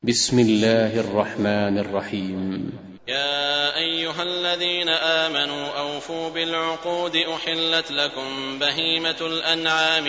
بسم الله الرحمن الرحيم. يا أيها الذين آمنوا أوفوا بالعقود أحلت لكم بهيمة الأنعام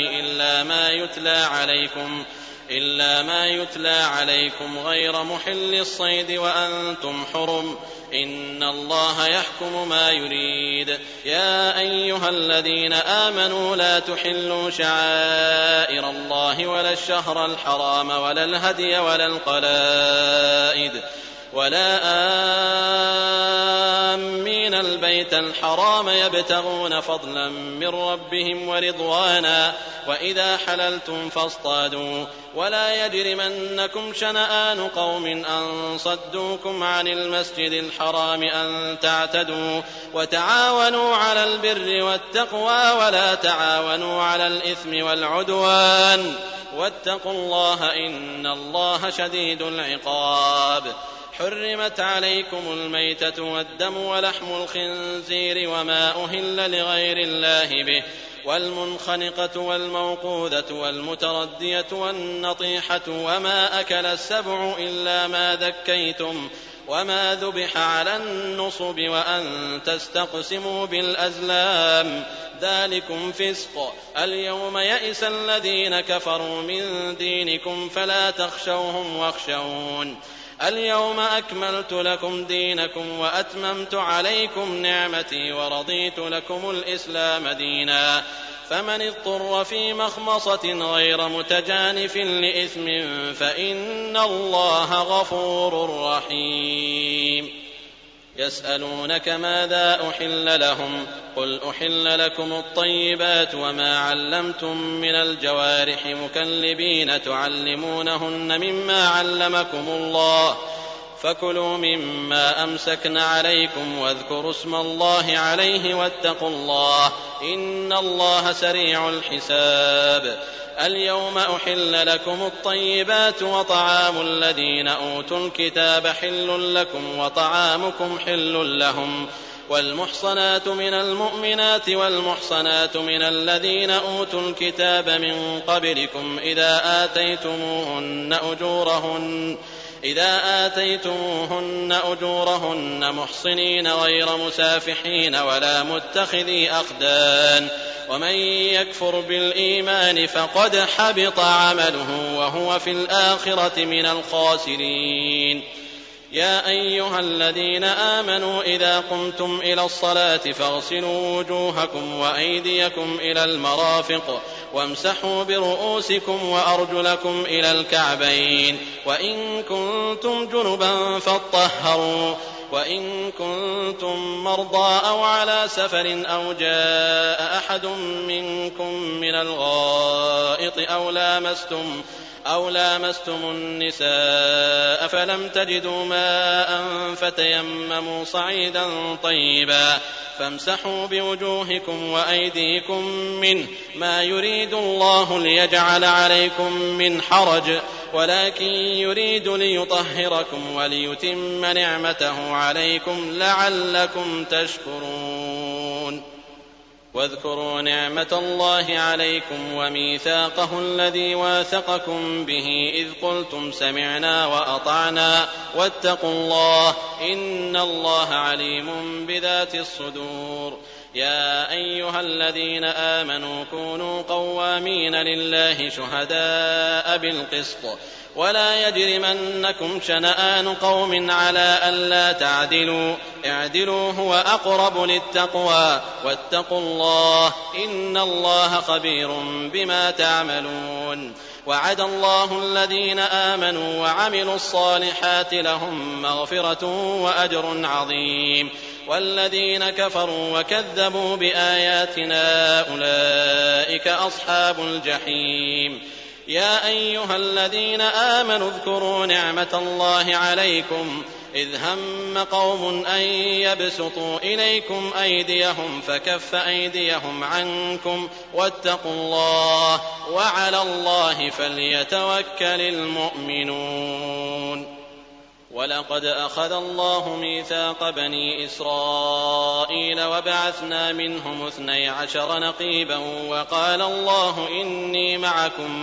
إلا ما يتلى عليكم غير محل الصيد وأنتم حرم إن الله يحكم ما يريد. يا أيها الذين آمنوا لا تحلوا شعائر الله ولا الشهر الحرام ولا الهدي ولا القلائد ولا آمين البيت الحرام يبتغون فضلا من ربهم ورضوانا وإذا حللتم فاصطادوا ولا يجرمنكم شنآن قوم أن صدوكم عن المسجد الحرام أن تعتدوا وتعاونوا على البر والتقوى ولا تعاونوا على الإثم والعدوان واتقوا الله إن الله شديد العقاب. حرمت عليكم الميتة والدم ولحم الخنزير وما أهل لغير الله به والمنخنقة والموقوذة والمتردية والنطيحة وما أكل السبع إلا ما ذكيتم وما ذبح على النصب وأن تستقسموا بالأزلام ذلكم فسق. اليوم يئس الذين كفروا من دينكم فلا تخشوهم واخشون. اليوم أكملت لكم دينكم وأتممت عليكم نعمتي ورضيت لكم الإسلام دينا. فمن اضطر في مخمصة غير متجانف لإثم فإن الله غفور رحيم. يسألونك ماذا أحل لهم قل أحل لكم الطيبات وما علمتم من الجوارح مكلبين تعلمونهن مما علمكم الله فكلوا مما أمسكن عليكم واذكروا اسم الله عليه واتقوا الله إن الله سريع الحساب. اليوم أحل لكم الطيبات وطعام الذين أوتوا الكتاب حل لكم وطعامكم حل لهم والمحصنات من المؤمنات والمحصنات من الذين أوتوا الكتاب من قبلكم إذا آتيتموهن أجورهن محصنين غير مسافحين ولا متخذي أخدان ومن يكفر بالإيمان فقد حبط عمله وهو في الآخرة من الخاسرين. يا أيها الذين آمنوا إذا قمتم إلى الصلاة فاغسلوا وجوهكم وأيديكم إلى المرافق وامسحوا برؤوسكم وأرجلكم إلى الكعبين وإن كنتم جنبا فاطهروا وإن كنتم مرضى أو على سفر أو جاء أحد منكم من الغائط أو لامستم النساء فلم تجدوا ماء فتيمموا صعيدا طيبا فامسحوا بوجوهكم وأيديكم منه ما يريد الله ليجعل عليكم من حرج ولكن يريد ليطهركم وليتم نعمته عليكم لعلكم تشكرون. واذكروا نعمة الله عليكم وميثاقه الذي واثقكم به إذ قلتم سمعنا وأطعنا واتقوا الله إن الله عليم بذات الصدور. يا أيها الذين آمنوا كونوا قوامين لله شهداء بالقسط ولا يجرمنكم شنآن قوم على ألا تعدلوا اعدلوا هو أقرب للتقوى واتقوا الله إن الله خبير بما تعملون. وعد الله الذين آمنوا وعملوا الصالحات لهم مغفرة وأجر عظيم والذين كفروا وكذبوا بآياتنا أولئك أصحاب الجحيم. يا أيها الذين آمنوا اذكروا نعمة الله عليكم إذ هم قوم أن يبسطوا إليكم أيديهم فكف أيديهم عنكم واتقوا الله وعلى الله فليتوكل المؤمنون. ولقد أخذ الله ميثاق بني إسرائيل وبعثنا منهم 12 نقيبا وقال الله إني معكم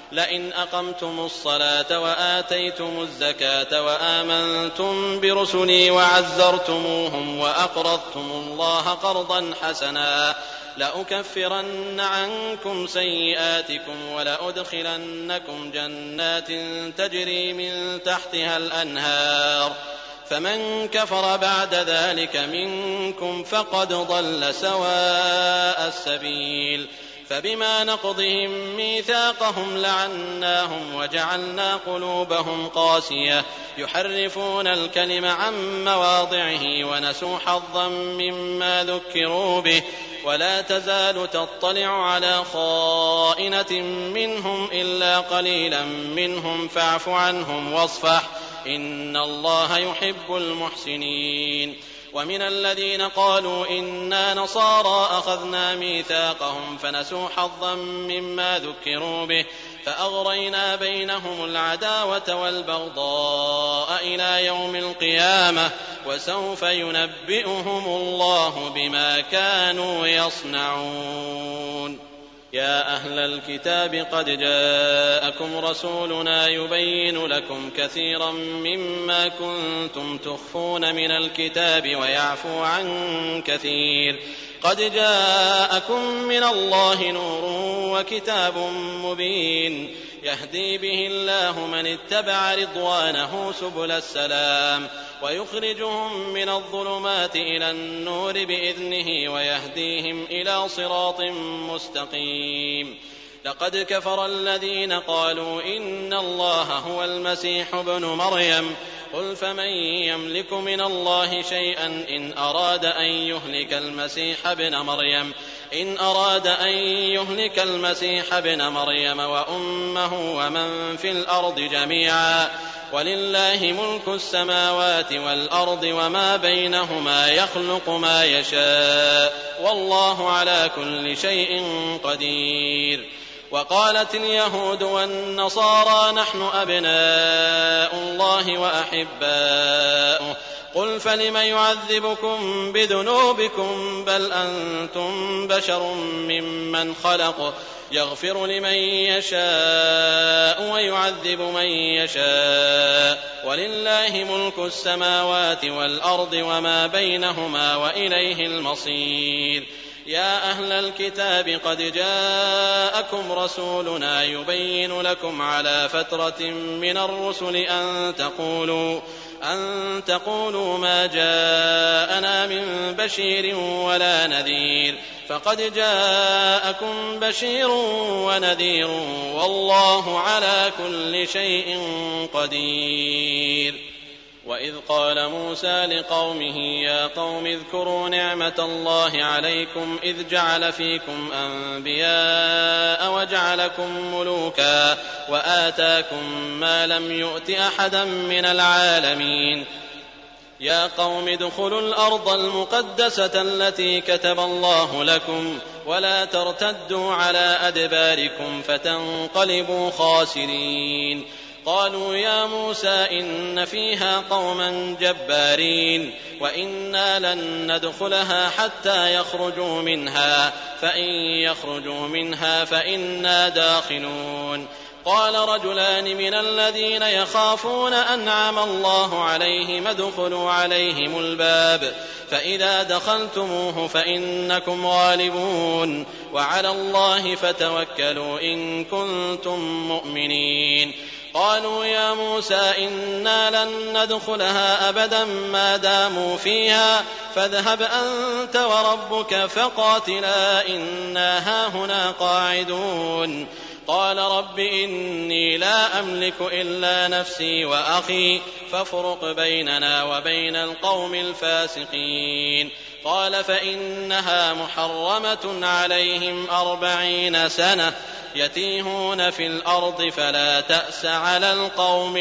لئن أقمتم الصلاة وآتيتم الزكاة وآمنتم برسلي وعزرتموهم وأقرضتم الله قرضا حسنا لأكفرن عنكم سيئاتكم ولأدخلنكم جنات تجري من تحتها الأنهار فمن كفر بعد ذلك منكم فقد ضل سواء السبيل فبما نقضهم ميثاقهم لعناهم وجعلنا قلوبهم قاسية يحرفون الكلم عن مواضعه ونسوا حظا مما ذكروا به ولا تزال تطلع على خائنة منهم إلا قليلا منهم فاعف عنهم واصفح إن الله يحب المحسنين ومن الذين قالوا إنا نصارى أخذنا ميثاقهم فنسوا حظا مما ذكروا به فأغرينا بينهم العداوة والبغضاء إلى يوم القيامة وسوف ينبئهم الله بما كانوا يصنعون يا أهل الكتاب قد جاءكم رسولنا يبين لكم كثيرا مما كنتم تخفون من الكتاب ويعفو عن كثير قد جاءكم من الله نور وكتاب مبين يهدي به الله من اتبع رضوانه سبل السلام ويخرجهم من الظلمات إلى النور بإذنه ويهديهم إلى صراط مستقيم لقد كفر الذين قالوا إن الله هو المسيح ابن مريم قل فمن يملك من الله شيئا إن أراد أن يهلك المسيح ابن مريم وأمه ومن في الأرض جميعا ولله ملك السماوات والأرض وما بينهما يخلق ما يشاء والله على كل شيء قدير وقالت اليهود والنصارى نحن أبناء الله وأحباؤه قل فلم يعذبكم بذنوبكم بل أنتم بشر ممن خلق يغفر لمن يشاء ويعذب من يشاء ولله ملك السماوات والأرض وما بينهما وإليه المصير يا أهل الكتاب قد جاءكم رسولنا يبين لكم على فترة من الرسل أن تقولوا ما جاءنا من بشير ولا نذير فقد جاءكم بشير ونذير والله على كل شيء قدير وإذ قال موسى لقومه يا قوم اذكروا نعمة الله عليكم إذ جعل فيكم أنبياء وجعلكم ملوكا وآتاكم ما لم يؤت أحدا من العالمين يا قوم ادخلوا الأرض المقدسة التي كتب الله لكم ولا ترتدوا على أدباركم فتنقلبوا خاسرين قالوا يا موسى إن فيها قوما جبارين وإنا لن ندخلها حتى يخرجوا منها فإن يخرجوا منها فإنا داخلون قال رجلان من الذين يخافون أنعم الله عليهم ادخلوا عليهم الباب فإذا دخلتموه فإنكم غالبون وعلى الله فتوكلوا إن كنتم مؤمنين قالوا يا موسى إنا لن ندخلها أبدا ما داموا فيها فاذهب أنت وربك فقاتلا إنا هاهنا قاعدون قال رب إني لا أملك إلا نفسي وأخي فافرق بيننا وبين القوم الفاسقين قال فإنها محرمة عليهم 40 سنة يتيهون في الأرض فلا تأس على القوم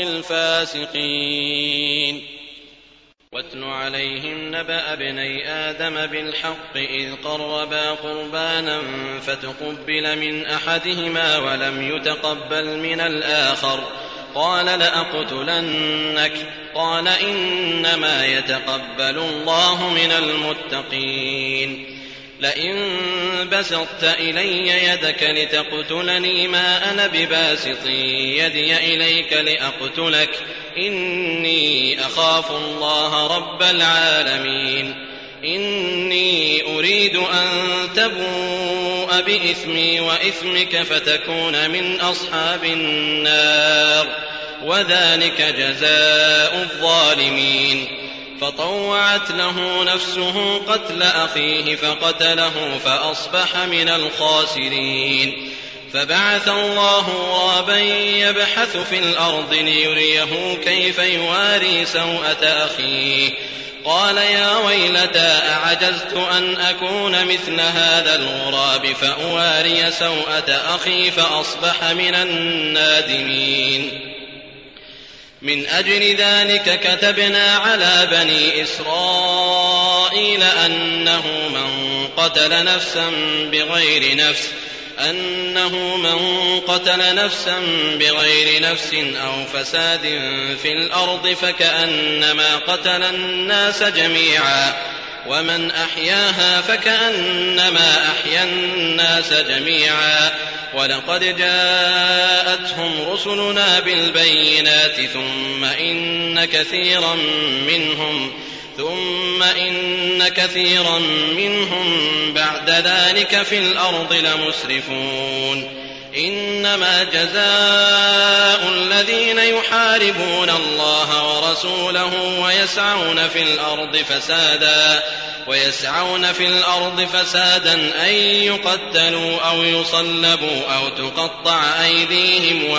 الفاسقين واتل عليهم نبأ ابني آدم بالحق إذ قربا قربانا فتقبل من أحدهما ولم يتقبل من الآخر قال لأقتلنك قال إنما يتقبل الله من المتقين لئن بسطت إلي يدك لتقتلني ما أنا بباسط يدي إليك لأقتلك إني أخاف الله رب العالمين إني أريد أن تبوء بإثمي وإثمك فتكون من أصحاب النار وذلك جزاء الظالمين. فطوعت له نفسه قتل أخيه فقتله فأصبح من الخاسرين. فبعث الله غرابا يبحث في الأرض ليريه كيف يواري سوءة أخيه قال يا ويلتى أعجزت أن أكون مثل هذا الغراب فأواري سوءة أخي فأصبح من النادمين. من أجل ذلك كتبنا على بني إسرائيل أنه من قتل نفسا بغير نفس أو فساد في الأرض فكأنما قتل الناس جميعا ومن أحياها فكأنما أحيا الناس جميعا ولقد جاءتهم رسلنا بالبينات ثم إن كثيرا منهم بعد ذلك في الأرض لمسرفون. إنما جزاء الذين يحاربون الله ورسوله ويسعون في الأرض فسادا أن يقتلوا أو يصلبوا أو تقطع أيديهم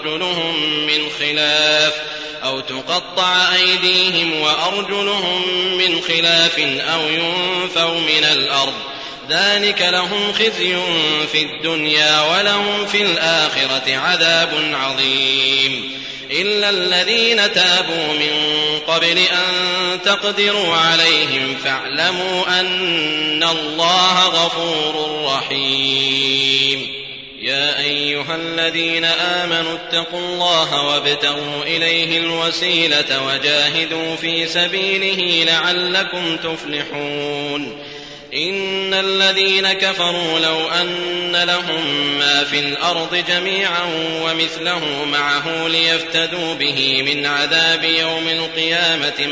وأرجلهم من خلاف أو ينفوا من الأرض ذلك لهم خزي في الدنيا ولهم في الآخرة عذاب عظيم. إلا الذين تابوا من قبل أن تقدروا عليهم فاعلموا أن الله غفور رحيم. يا أيها الذين آمنوا اتقوا الله وابتغوا إليه الوسيلة وجاهدوا في سبيله لعلكم تفلحون. إن الذين كفروا لو أن لهم ما في الأرض جميعا ومثله معه ليفتدوا به من عذاب يوم القيامة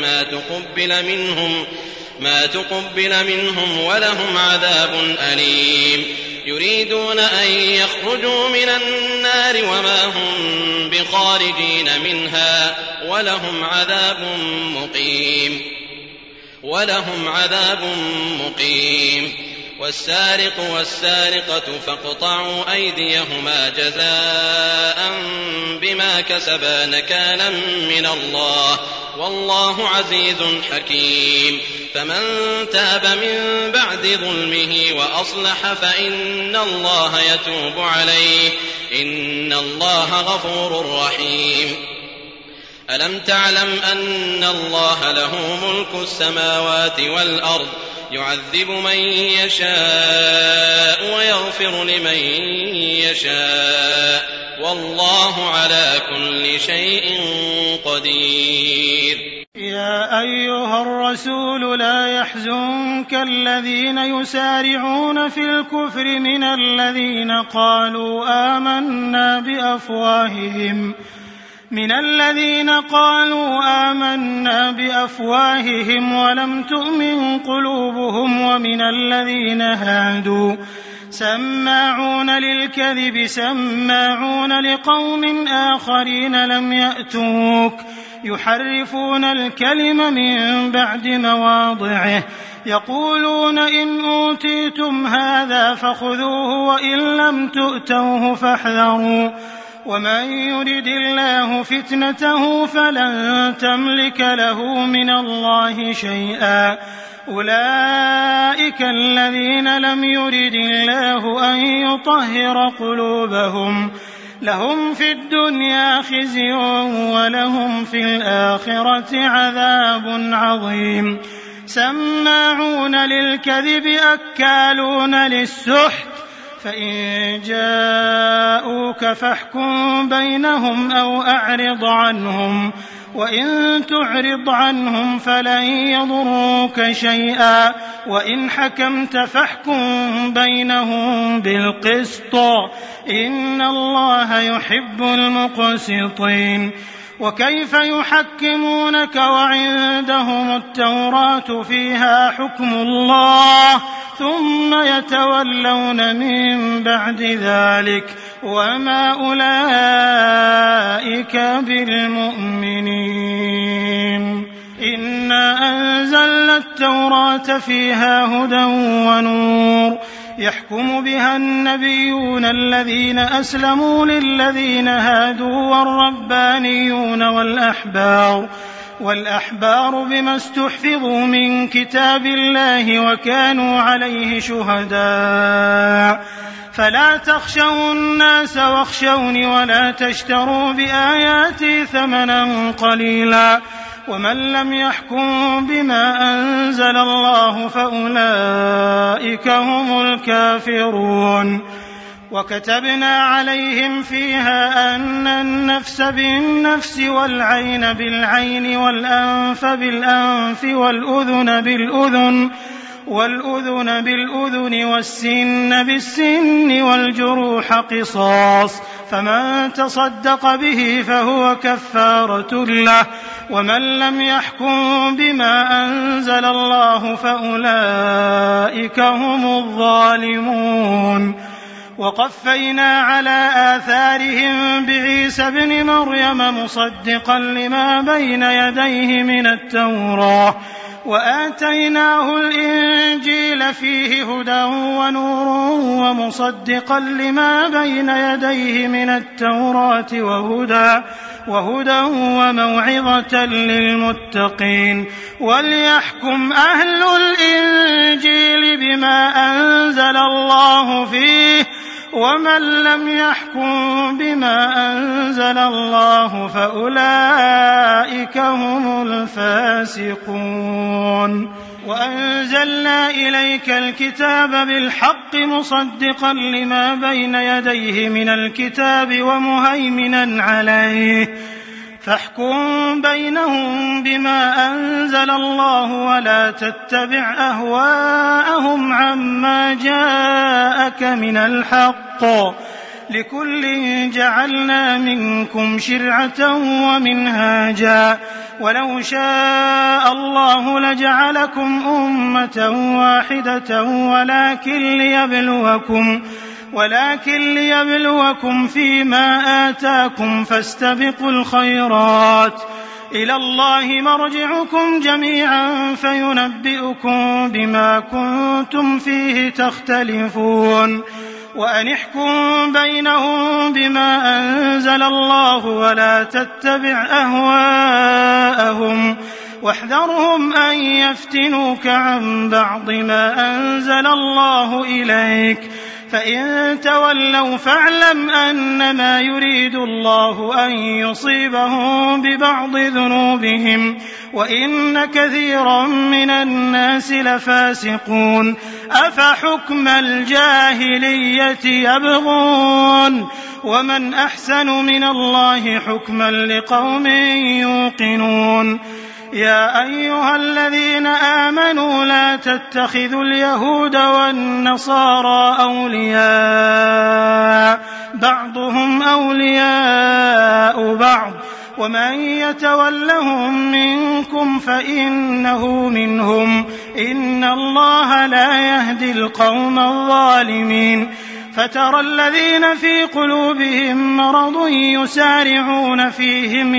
ما تقبل منهم ولهم عذاب أليم. يريدون أن يخرجوا من النار وما هم بخارجين منها ولهم عذاب مقيم. والسارق والسارقة فاقطعوا أيديهما جزاء بما كسبا نكالا من الله والله عزيز حكيم. فمن تاب من بعد ظلمه وأصلح فإن الله يتوب عليه إن الله غفور رحيم. ألم تعلم أن الله له ملك السماوات والأرض يعذب من يشاء ويغفر لمن يشاء والله على كل شيء قدير. يا أيها الرسول لا يحزنك الذين يسارعون في الكفر من الذين قالوا آمنا بأفواههم ولم تؤمن قلوبهم ومن الذين هادوا سماعون للكذب سماعون لقوم آخرين لم يأتوك يحرفون الكلم من بعد مواضعه يقولون إن أوتيتم هذا فخذوه وإن لم تؤتوه فاحذروا ومن يرد الله فتنته فلن تملك له من الله شيئا أولئك الذين لم يرد الله أن يطهر قلوبهم لهم في الدنيا خزي ولهم في الآخرة عذاب عظيم. سماعون للكذب أكالون للسحت فإن جاءوك فاحكم بينهم أو أعرض عنهم، وإن تعرض عنهم فلن يضروك شيئا، وإن حكمت فاحكم بينهم بالقسط، إن الله يحب المقسطين. وكيف يحكمونك وعندهم التوراة فيها حكم الله ثم يتولون من بعد ذلك وما أولئك بالمؤمنين. إنا أنزلنا التوراة فيها هدى ونور يحكم بها النبيون الذين أسلموا للذين هادوا والربانيون والأحبار بما استحفظوا من كتاب الله وكانوا عليه شهداء. فلا تخشوا الناس واخشوني ولا تشتروا بآياتي ثمنا قليلا، ومن لم يحكم بما أنزل الله فأولئك هم الكافرون. وكتبنا عليهم فيها أن النفس بالنفس والعين بالعين والأنف بالأنف والأذن بالأذن والسن بالسن والجروح قصاص، فمن تصدق به فهو كفارة له، ومن لم يحكم بما أنزل الله فأولئك هم الظالمون. وقفينا على آثارهم بعيسى ابن مريم مصدقا لما بين يديه من التوراة، وآتيناه الإنجيل فيه هدى ونور ومصدقا لما بين يديه من التوراة وهدى وموعظة للمتقين. وليحكم أهل الإنجيل بما أنزل الله فيه، ومن لم يحكم بما أنزل الله فأولئك هم الفاسقون. وأنزلنا إليك الكتاب بالحق مصدقا لما بين يديه من الكتاب ومهيمنا عليه، فاحكم بينهم بما أنزل الله ولا تتبع أهواءهم عما جاءك من الحق، لكل جعلنا منكم شرعة ومنهاجا، ولو شاء الله لجعلكم أمة واحدة ولكن ليبلوكم فيما آتاكم، فاستبقوا الخيرات، إلى الله مرجعكم جميعا فينبئكم بما كنتم فيه تختلفون. وأن احكم بينهم بما أنزل الله ولا تتبع أهواءهم، واحذرهم أن يفتنوك عن بعض ما أنزل الله إليك، فإن تولوا فاعلم أنما يريد الله أن يصيبهم ببعض ذنوبهم، وإن كثيرا من الناس لفاسقون. أفحكم الجاهلية يبغون، ومن أحسن من الله حكما لقوم يوقنون. يا أيها الذين آمنوا لا تتخذوا اليهود والنصارى أولياء، بعضهم أولياء بعض، ومن يتولهم منكم فإنه منهم، إن الله لا يهدي القوم الظالمين. فترى الذين في قلوبهم مرض يسارعون فيهم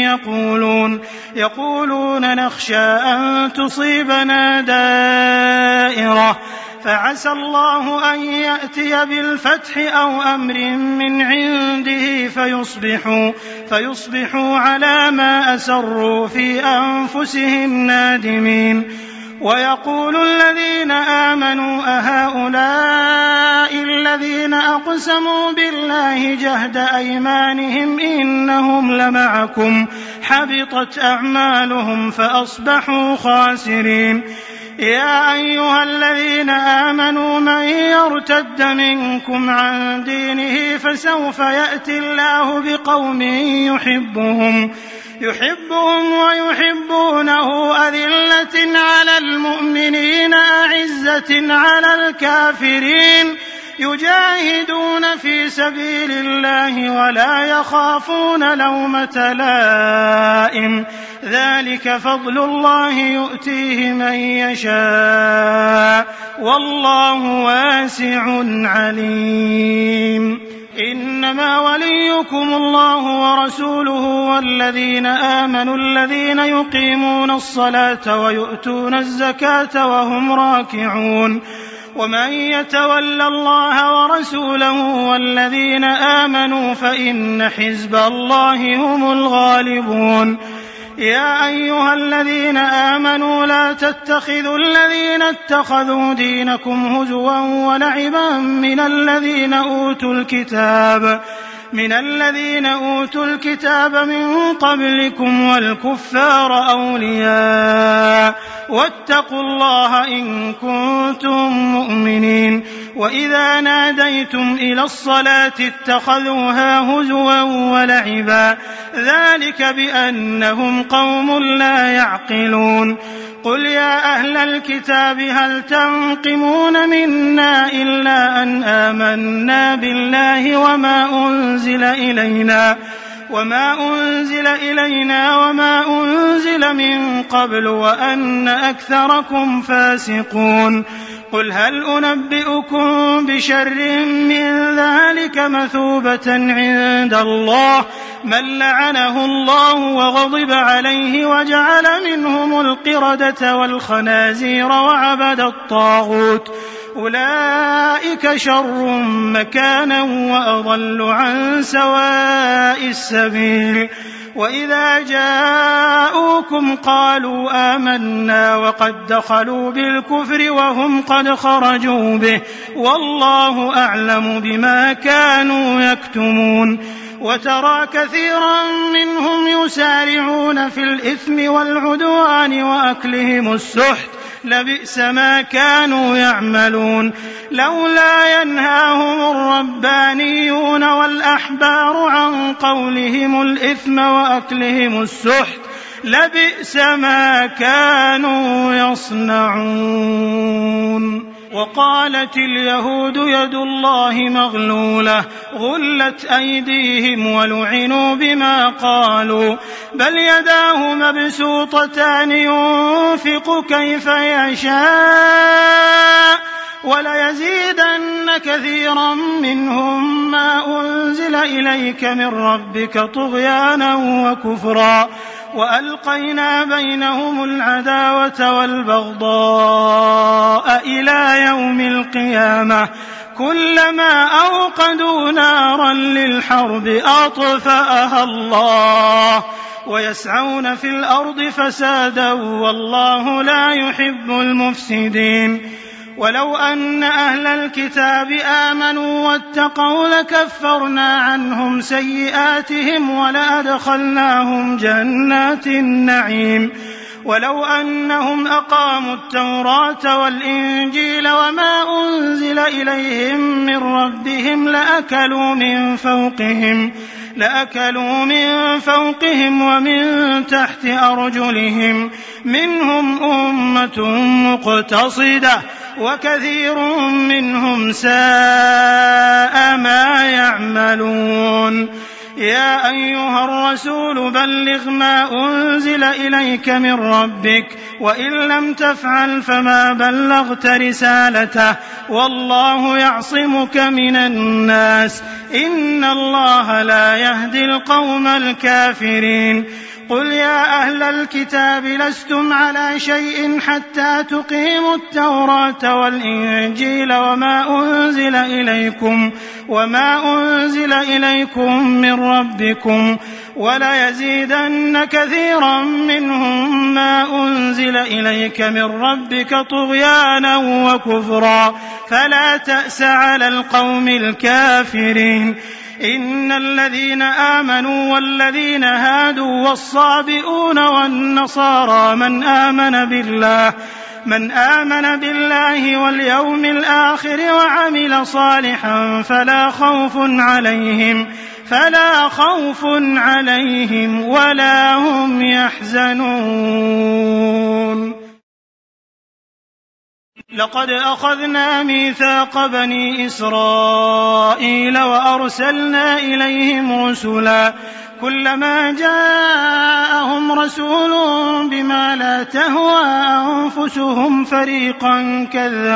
يقولون نخشى أن تصيبنا دائرة، فعسى الله أن يأتي بالفتح أو أمر من عنده فيصبحوا على ما أسروا في أنفسهم نادمين. ويقول الذين آمنوا أهؤلاء الذين أقسموا بالله جهد أيمانهم إنهم لمعكم، حبطت أعمالهم فأصبحوا خاسرين. يا أيها الذين آمنوا من يرتد منكم عن دينه فسوف يأتي الله بقوم يحبهم ويحبونه أذلة على المؤمنين أعزة على الكافرين يجاهدون في سبيل الله ولا يخافون لومة لائم ذلك فضل الله يؤتيه من يشاء والله واسع عليم. إنما وليكم الله ورسوله والذين آمنوا الذين يقيمون الصلاة ويؤتون الزكاة وهم راكعون ومن يتول الله ورسوله والذين آمنوا فإن حزب الله هم الغالبون. يا أيها الذين آمنوا لا تتخذوا الذين اتخذوا دينكم هزوا ولعبا من الذين أوتوا الكتاب من قبلكم والكفار أولياء واتقوا الله إن كنتم مؤمنين. وإذا ناديتم إلى الصلاة اتخذوها هزوا ولعبا ذلك بأنهم قوم لا يعقلون. قل يا أهل الكتاب هل تنقمون منا إلا أن آمنا بالله وما أنزل إلينا وما أنزل من قبل وأن أكثركم فاسقون. قل هل أنبئكم بشر من ذلك مثوبة عند الله من لعنه الله وغضب عليه وجعل منهم القردة والخنازير وعبد الطاغوت أولئك شر مكانا وأضل عن سواء السبيل. وإذا جاءوكم قالوا آمنا وقد دخلوا بالكفر وهم قد خرجوا به والله أعلم بما كانوا يكتمون. وترى كثيرا منهم يسارعون في الإثم والعدوان وأكلهم السحت لبئس ما كانوا يعملون. لولا ينهاهم الربانيون والأحبار عن قولهم الإثم وأكلهم السحت لبئس ما كانوا يصنعون. وقالت اليهود يد الله مغلولة غلت أيديهم ولعنوا بما قالوا بل يداه مبسوطتان ينفق كيف يشاء وليزيدن كثيرا منهم ما أنزل إليك من ربك طغيانا وكفرا وألقينا بينهم العداوة والبغضاء إلى يوم القيامة كلما أوقدوا نارا للحرب أطفأها الله ويسعون في الأرض فسادا والله لا يحب المفسدين. ولو أن أهل الكتاب آمنوا واتقوا لكفرنا عنهم سيئاتهم ولأدخلناهم جنات النعيم. ولو أنهم أقاموا التوراة والإنجيل وما أنزل إليهم من ربهم لأكلوا من فوقهم ومن تحت أرجلهم منهم أمة مقتصدة وكثير منهم ساء ما يعملون. يا أيها الرسول بلغ ما أنزل إليك من ربك وإن لم تفعل فما بلغت رسالته والله يعصمك من الناس إن الله لا يهدي القوم الكافرين. قل يا أهل الكتاب لستم على شيء حتى تقيموا التوراة والإنجيل وما أنزل إليكم من ربكم وليزيدن كثيرا منهم ما أنزل إليك من ربك طغيانا وكفرا فلا تأس على القوم الكافرين. إن الذين آمنوا والذين هادوا والصابئون والنصارى من من آمن بالله واليوم الآخر وعمل صالحا فلا خوف عليهم ولا هم يحزنون. لقد أخذنا ميثاق بني إسرائيل وأرسلنا إليهم رسلا كلما جاءهم رسول بما لا تهوى أنفسهم فريقا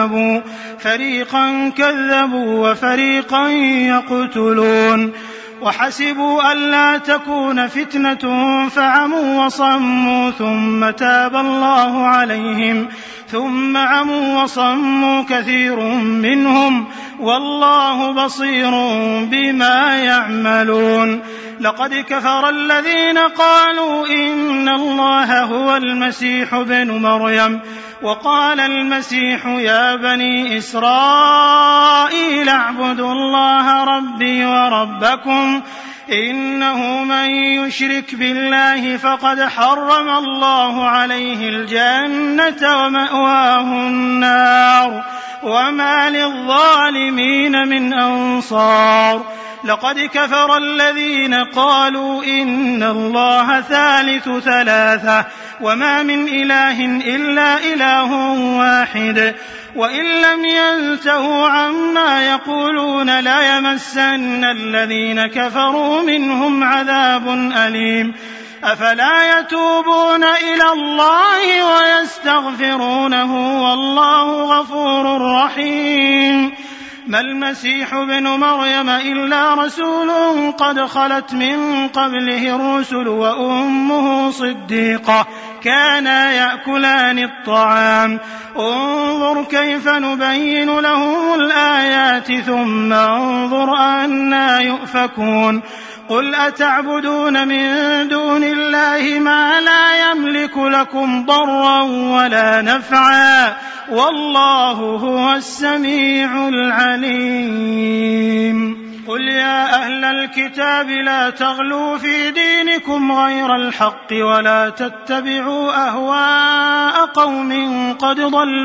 كذبوا وفريقا يقتلون وحسبوا ألا تكون فتنة فعموا وصموا ثم تاب الله عليهم ثم عموا وصموا كثير منهم والله بصير بما يعملون. لقد كفر الذين قالوا إن الله هو المسيح ابن مريم وقال المسيح يا بني إسرائيل اعبدوا الله ربي وربكم إنه من يشرك بالله فقد حرم الله عليه الجنة ومأواه النار وما للظالمين من أنصار. لقد كفر الذين قالوا إن الله ثالث ثلاثة وما من إله إلا إله واحد وإن لم ينتهوا عما يقولون لا يمسن الذين كفروا منهم عذاب أليم. أفلا يتوبون إلى الله ويستغفرونه والله غفور رحيم. ما المسيح ابن مريم إلا رسول قد خلت من قبله الرسل وأمه صديقة كانا يأكلان الطعام انظر كيف نبين لهم الآيات ثم انظر أنى يؤفكون. قل أتعبدون من دون الله ما لا يملك لكم ضرا ولا نفعا والله هو السميع العليم. قل يا أهل الكتاب لا تغلوا في دينكم غير الحق ولا تتبعوا أهواء قوم قد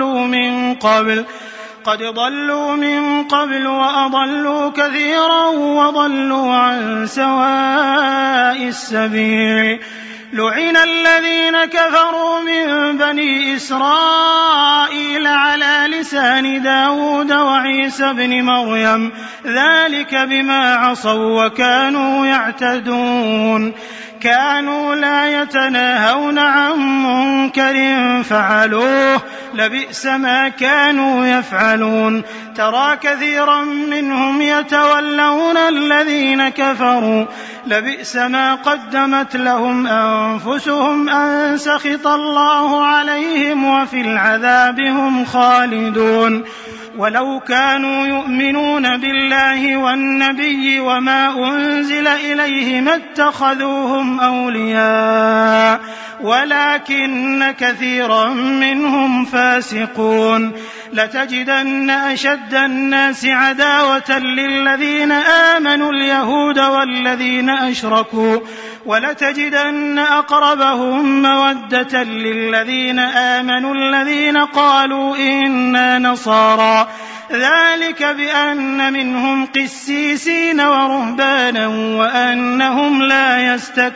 ضلوا من قبل وأضلوا كثيرا وضلوا عن سواء السبيل. لعن الذين كفروا من بني إسرائيل على لسان داود وعيسى بن مريم ذلك بما عصوا وكانوا يعتدون. كانوا لا يتناهون عن منكر فعلوه لبئس ما كانوا يفعلون. ترى كثيرا منهم يتولون الذين كفروا لبئس ما قدمت لهم أنفسهم أن سخط الله عليهم وفي العذاب هم خالدون. ولو كانوا يؤمنون بالله والنبي وما أنزل إليه ما اتخذوهم أولياء ولكن كثيرا منهم فاسقون. لتجدن أشد الناس عداوة للذين آمنوا اليهود والذين أشركوا ولتجدن أقربهم مودة للذين آمنوا الذين قالوا إنا نصارى ذلك بأن منهم قسيسين ورهبانا وأنهم لا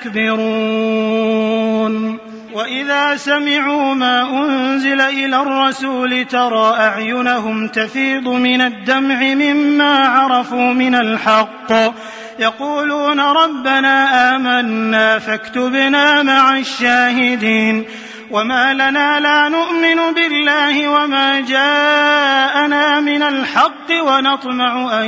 يستكبرون. وإذا سمعوا ما أنزل إلى الرسول ترى أعينهم تفيض من الدمع مما عرفوا من الحق يقولون ربنا آمنا فاكتبنا مع الشاهدين. وما لنا لا نؤمن بالله وما جاءنا من الحق ونطمع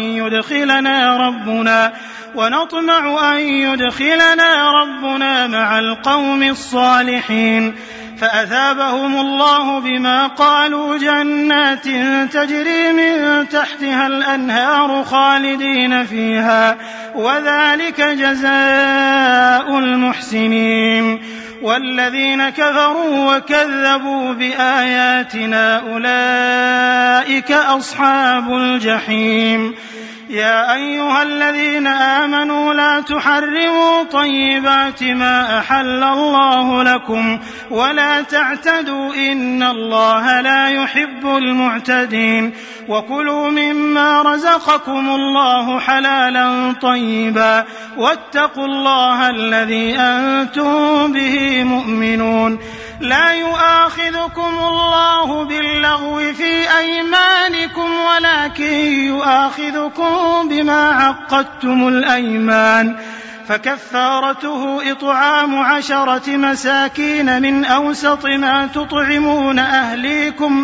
أن يدخلنا ربنا مع القوم الصالحين. فأثابهم الله بما قالوا جنات تجري من تحتها الأنهار خالدين فيها وذلك جزاء المحسنين. والذين كفروا وكذبوا بآياتنا أولئك أصحاب الجحيم. يا أيها الذين آمنوا لا تحرموا طيبات ما أحل الله لكم ولا تعتدوا إن الله لا يحب المعتدين وكلوا مما رزقكم الله حلالا طيبا واتقوا الله الذي أنتم به مؤمنون لا يؤاخذكم الله باللغو في أيمانكم ولكن يؤاخذكم بما عقدتم الأيمان فكفارته إطعام 10 مساكين من أوسط ما تطعمون أهليكم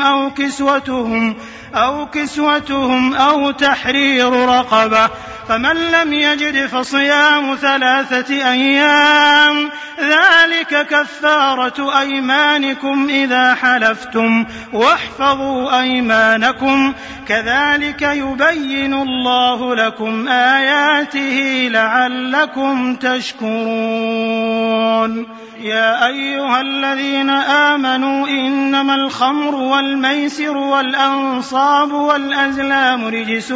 أو كسوتهم أو تحرير رقبة فمن لم يجد فصيام 3 أيام ذلك كفارة أيمانكم إذا حلفتم واحفظوا أيمانكم كذلك يبين الله لكم آياته لعلكم تشكرون يا أيها الذين آمنوا إنما الخمر والميسر والأنصاب والأزلام رجس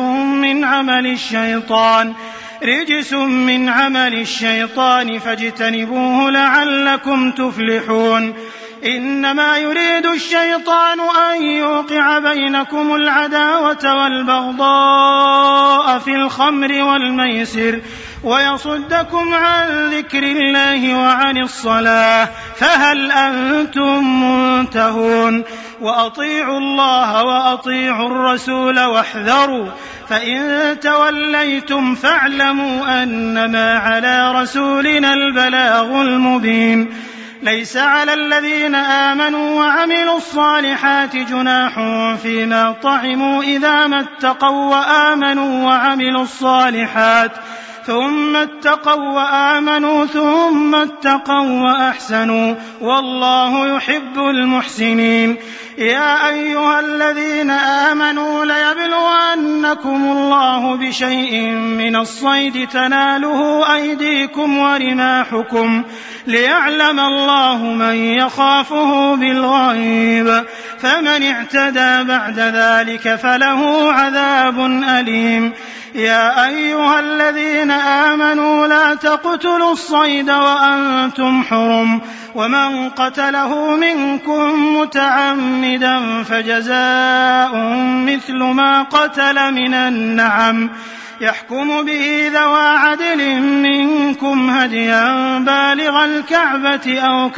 من عمل الشيطان فاجتنبوه لعلكم تفلحون إنما يريد الشيطان أن يوقع بينكم العداوة والبغضاء في الخمر والميسر ويصدكم عن ذكر الله وعن الصلاة فهل أنتم منتهون وأطيعوا الله وأطيعوا الرسول واحذروا فإن توليتم فاعلموا أنما على رسولنا البلاغ المبين ليس على الذين آمنوا وعملوا الصالحات جناح فيما طعموا إذا ما اتقوا وآمنوا وعملوا الصالحات ثم اتقوا وآمنوا ثم اتقوا وأحسنوا والله يحب المحسنين يا أيها الذين آمنوا ليبلونكم الله بشيء من الصيد تناله أيديكم ورماحكم ليعلم الله من يخافه بالغيب فمن اعتدى بعد ذلك فله عذاب أليم يا أيها الذين آمنوا لا تقتلوا الصيد وأنتم حرم ومن قتله منكم متعمدا فجزاء مثل ما قتل من النعم يحكم به ذوى عدل منكم هديا بالغ الكعبة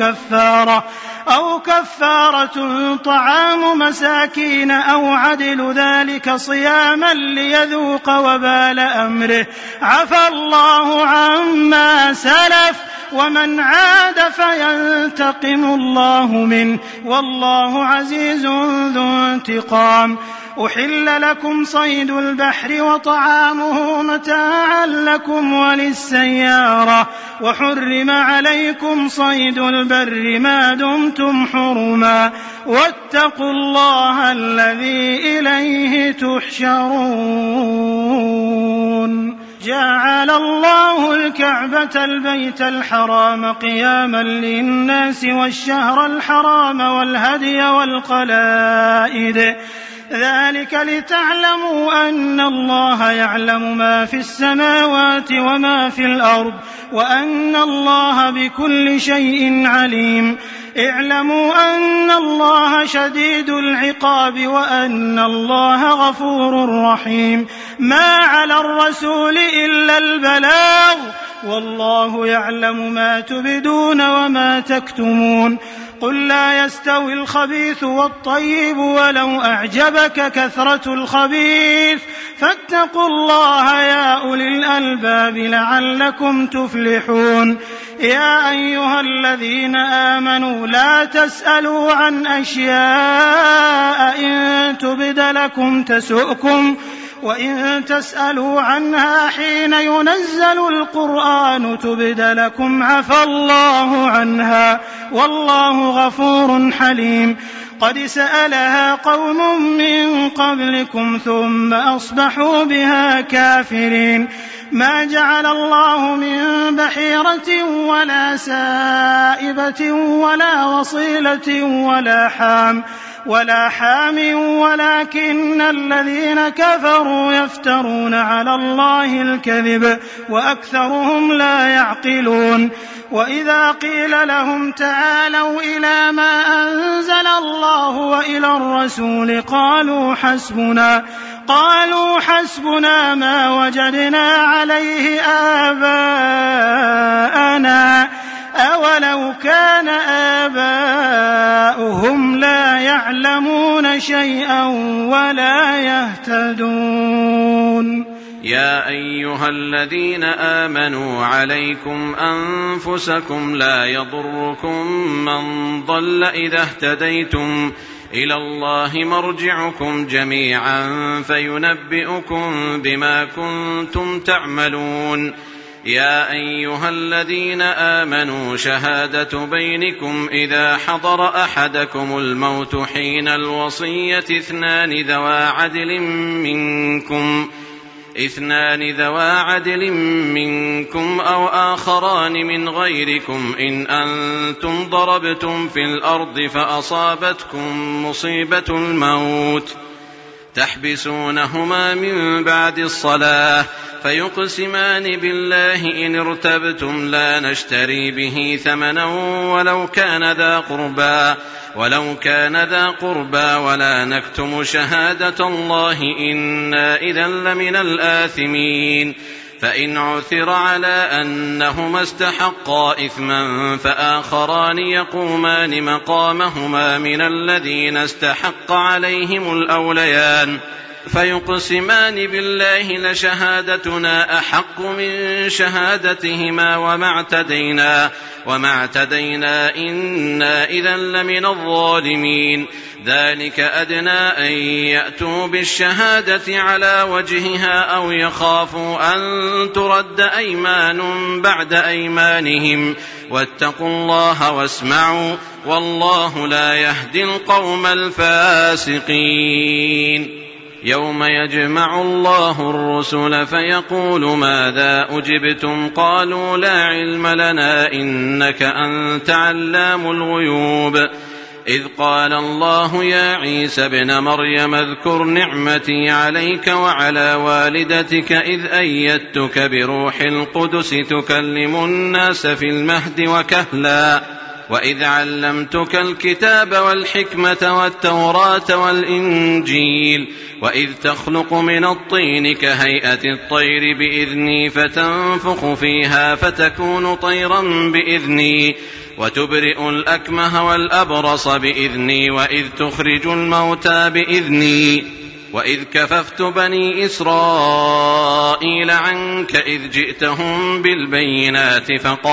أو كفارة طعام مساكين أو عدل ذلك صياما ليذوق وبال أمره عفى الله عما سلف ومن عاد فينتقم الله منه والله عزيز ذو انتقام أحل لكم صيد البحر وطعامه متاعا لكم وللسيارة وحرم عليكم صيد البر ما دمتم حرما واتقوا الله الذي إليه تحشرون جعل الله الكعبة البيت الحرام قياما للناس والشهر الحرام والهدي والقلائد ذلك لتعلموا أن الله يعلم ما في السماوات وما في الأرض وأن الله بكل شيء عليم اعلموا أن الله شديد العقاب وأن الله غفور رحيم ما على الرسول إلا البلاغ والله يعلم ما تبدون وما تكتمون قل لا يستوي الخبيث والطيب ولو أعجبك كثرة الخبيث فاتقوا الله يا أولي الألباب لعلكم تفلحون يا أيها الذين آمنوا لا تسألوا عن أشياء إن تبد لكم تسؤكم وإن تسألوا عنها حين ينزل القرآن تبد لكم عفى الله عنها والله غفور حليم قد سألها قوم من قبلكم ثم أصبحوا بها كافرين ما جعل الله من بحيرة ولا سائبة ولا وصيلة ولا حام ولكن الذين كفروا يفترون على الله الكذب وأكثرهم لا يعقلون. وإذا قيل لهم تعالوا إلى ما أنزل الله وإلى الرسول قالوا حسبنا ما وجدنا عليه آباءنا أولو كان آباؤهم لا يعلمون شيئا ولا يهتدون. يا أيها الذين آمنوا عليكم أنفسكم لا يضركم من ضل إذا اهتديتم إلى الله مرجعكم جميعا فينبئكم بما كنتم تعملون. يا أيها الذين آمنوا شهادة بينكم إذا حضر أحدكم الموت حين الوصية اثنان ذوا عدل منكم أو آخران من غيركم إن أنتم ضربتم في الأرض فأصابتكم مصيبة الموت تحبسونهما من بعد الصلاة فيقسمان بالله إن ارتبتم لا نشتري به ثمنا ولو كان ذا قربى ولا نكتم شهادة الله إنا إذا لمن الآثمين. فإن عثر على أنهما استحقا إثما فآخران يقومان مقامهما من الذين استحق عليهم الأوليان فيقسمان بالله لشهادتنا أحق من شهادتهما وما اعتدينا إنا إذا لمن الظالمين. ذلك أدنى أن يأتوا بالشهادة على وجهها أو يخافوا أن ترد أيمان بعد أيمانهم واتقوا الله واسمعوا والله لا يهدي القوم الفاسقين. يوم يجمع الله الرسل فيقول ماذا أجبتم قالوا لا علم لنا إنك أنت علام الغيوب. إذ قال الله يا عيسى ابن مريم اذكر نعمتي عليك وعلى والدتك إذ أيدتك بروح القدس تكلم الناس في المهد وكهلا وإذ علمتك الكتاب والحكمة والتوراة والإنجيل وإذ تخلق من الطين كهيئة الطير بإذني فتنفخ فيها فتكون طيرا بإذني وتبرئ الأكمه والأبرص بإذني وإذ تخرج الموتى بإذني وإذ كففت بني إسرائيل عنك إذ جئتهم بالبينات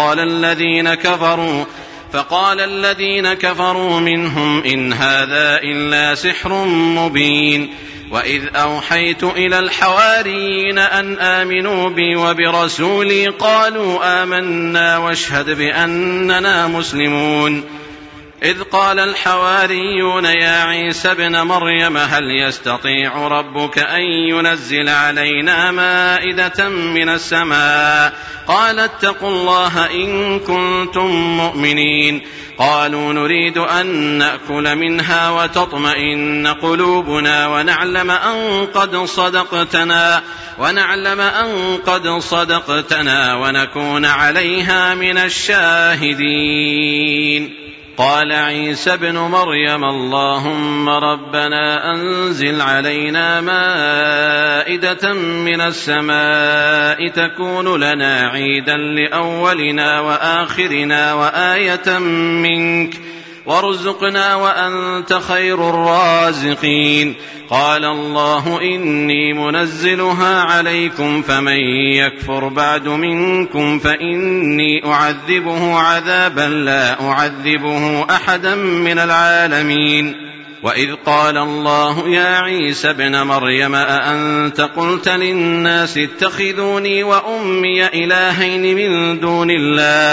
فقال الذين كفروا منهم إن هذا إلا سحر مبين. وإذ أوحيت إلى الحواريين أن آمنوا بي وبرسولي قالوا آمنا واشهد بأننا مسلمون. إذ قال الحواريون يا عيسى ابن مريم هل يستطيع ربك أن ينزل علينا مائدة من السماء قال اتقوا الله إن كنتم مؤمنين. قالوا نريد أن نأكل منها وتطمئن قلوبنا ونعلم أن قد صدقتنا ونكون عليها من الشاهدين. قال عيسى ابن مريم اللهم ربنا أنزل علينا مائدة من السماء تكون لنا عيدا لأولنا وآخرنا وآية منك وارزقنا وأنت خير الرازقين. قال الله إني منزلها عليكم فمن يكفر بعد منكم فإني أعذبه عذابا لا أعذبه أحدا من العالمين. وإذ قال الله يا عيسى ابن مريم أأنت قلت للناس اتخذوني وأمي إلهين من دون الله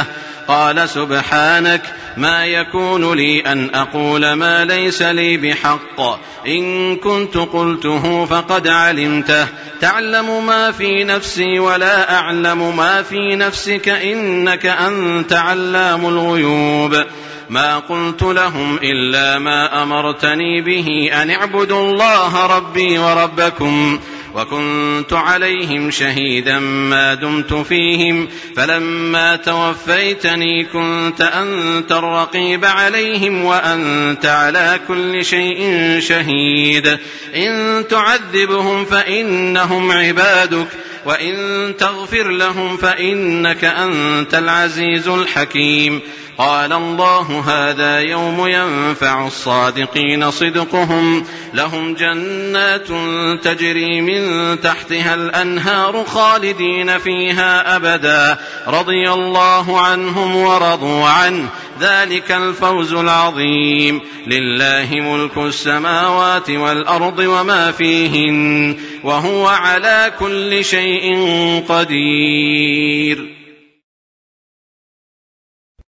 قال سبحانك ما يكون لي أن أقول ما ليس لي بحق إن كنت قلته فقد علمته تعلم ما في نفسي ولا أعلم ما في نفسك إنك أنت علام الغيوب ما قلت لهم إلا ما أمرتني به أن اعبدوا الله ربي وربكم وكنت عليهم شهيدا ما دمت فيهم فلما توفيتني كنت أنت الرقيب عليهم وأنت على كل شيء شهيد إن تعذبهم فإنهم عبادك وإن تغفر لهم فإنك أنت العزيز الحكيم قال الله هذا يوم ينفع الصادقين صدقهم لهم جنات تجري من تحتها الأنهار خالدين فيها أبدا رضي الله عنهم ورضوا عنه ذلك الفوز العظيم لله ملك السماوات والأرض وما فيهن وهو على كل شيء قدير.